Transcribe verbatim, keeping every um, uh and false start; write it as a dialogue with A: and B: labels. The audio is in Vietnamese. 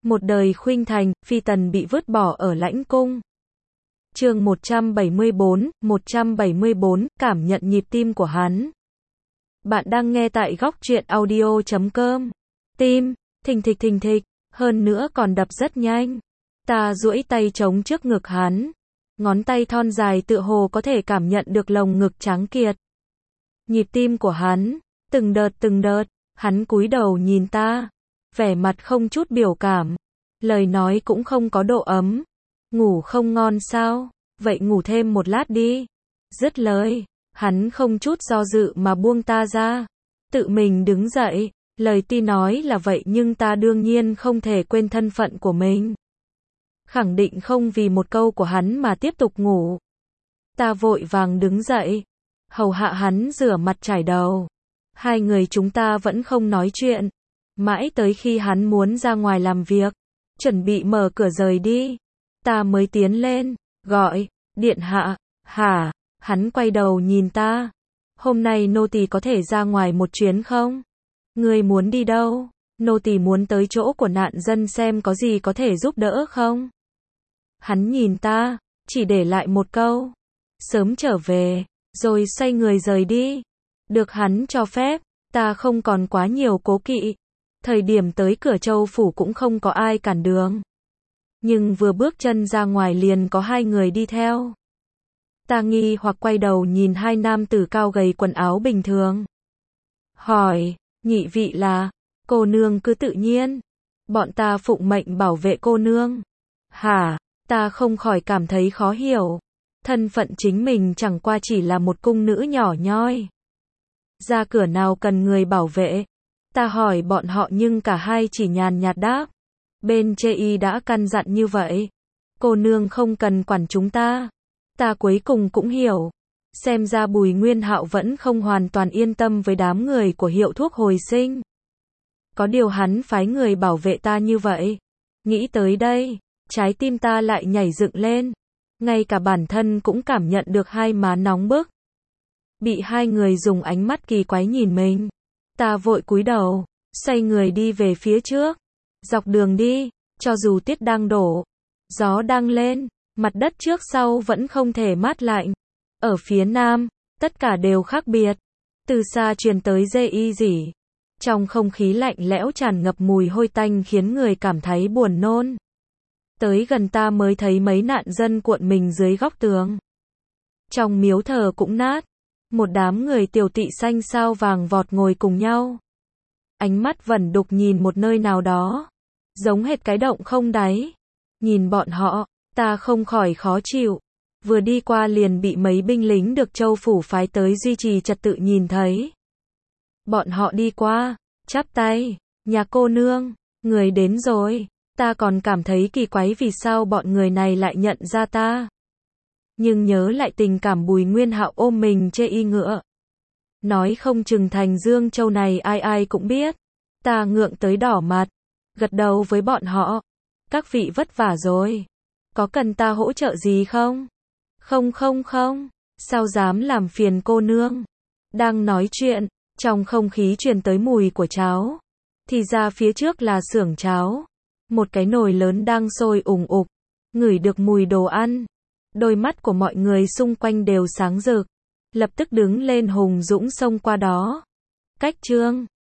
A: Một đời khuynh thành, phi tần bị vứt bỏ ở lãnh cung. Chương một trăm bảy mươi bốn, một trăm bảy mươi bốn, cảm nhận nhịp tim của hắn. Bạn đang nghe tại góc truyện audio chấm com. Tim, thình thịch thình thịch, hơn nữa còn đập rất nhanh. Ta duỗi tay chống trước ngực hắn. Ngón tay thon dài tựa hồ có thể cảm nhận được lồng ngực tráng kiệt. Nhịp tim của hắn, từng đợt từng đợt, hắn cúi đầu nhìn ta. Vẻ mặt không chút biểu cảm. Lời nói cũng không có độ ấm. Ngủ không ngon sao? Vậy ngủ thêm một lát đi. Dứt lời, hắn không chút do dự mà buông ta ra. Tự mình đứng dậy. Lời tuy nói là vậy nhưng ta đương nhiên không thể quên thân phận của mình. Khẳng định không vì một câu của hắn mà tiếp tục ngủ. Ta vội vàng đứng dậy. Hầu hạ hắn rửa mặt chải đầu. Hai người chúng ta vẫn không nói chuyện. Mãi tới khi hắn muốn ra ngoài làm việc. Chuẩn bị mở cửa rời đi. Ta mới tiến lên. Gọi. Điện hạ. Hả? Hắn quay đầu nhìn ta. Hôm nay nô tỳ có thể ra ngoài một chuyến không? Ngươi muốn đi đâu? Nô tỳ muốn tới chỗ của nạn dân xem có gì có thể giúp đỡ không? Hắn nhìn ta. Chỉ để lại một câu. Sớm trở về. Rồi xoay người rời đi. Được hắn cho phép. Ta không còn quá nhiều cố kỵ. Thời điểm tới cửa Châu phủ cũng không có ai cản đường. Nhưng vừa bước chân ra ngoài liền có hai người đi theo. Ta nghi hoặc quay đầu nhìn hai nam tử cao gầy quần áo bình thường. Hỏi, nhị vị là? Cô nương cứ tự nhiên. Bọn ta phụng mệnh bảo vệ cô nương. Hả? Ta không khỏi cảm thấy khó hiểu. Thân phận chính mình chẳng qua chỉ là một cung nữ nhỏ nhoi. Ra cửa nào cần người bảo vệ? Ta hỏi bọn họ nhưng cả hai chỉ nhàn nhạt đáp. Bên chê y đã căn dặn như vậy. Cô nương không cần quản chúng ta. Ta cuối cùng cũng hiểu. Xem ra Bùi Nguyên Hạo vẫn không hoàn toàn yên tâm với đám người của hiệu thuốc hồi sinh. Có điều hắn phái người bảo vệ ta như vậy. Nghĩ tới đây, trái tim ta lại nhảy dựng lên. Ngay cả bản thân cũng cảm nhận được hai má nóng bức. Bị hai người dùng ánh mắt kỳ quái nhìn mình. Ta vội cúi đầu, xoay người đi về phía trước. Dọc đường đi, cho dù tiết đang đổ, gió đang lên, mặt đất trước sau vẫn không thể mát lạnh. Ở phía nam, tất cả đều khác biệt. Từ xa truyền tới dê y rỉ. Trong không khí lạnh lẽo tràn ngập mùi hôi tanh khiến người cảm thấy buồn nôn. Tới gần ta mới thấy mấy nạn dân cuộn mình dưới góc tường. Trong miếu thờ cũng nát. Một đám người tiểu tỵ xanh sao vàng vọt ngồi cùng nhau. Ánh mắt vẩn đục nhìn một nơi nào đó. Giống hệt cái động không đáy. Nhìn bọn họ, ta không khỏi khó chịu. Vừa đi qua liền bị mấy binh lính được Châu phủ phái tới duy trì trật tự nhìn thấy. Bọn họ đi qua, chắp tay, nhà cô nương, người đến rồi. Ta còn cảm thấy kỳ quái vì sao bọn người này lại nhận ra ta. Nhưng nhớ lại tình cảm Bùi Nguyên Hạo ôm mình chê y ngựa. Nói không chừng thành Dương Châu này ai ai cũng biết. Ta ngượng tới đỏ mặt. Gật đầu với bọn họ. Các vị vất vả rồi. Có cần ta hỗ trợ gì không? Không không không. Sao dám làm phiền cô nương? Đang nói chuyện. Trong không khí truyền tới mùi của cháo. Thì ra phía trước là xưởng cháo. Một cái nồi lớn đang sôi ùng ục. Ngửi được mùi đồ ăn. Đôi mắt của mọi người xung quanh đều sáng rực. Lập tức đứng lên hùng dũng xông qua đó. Cách chương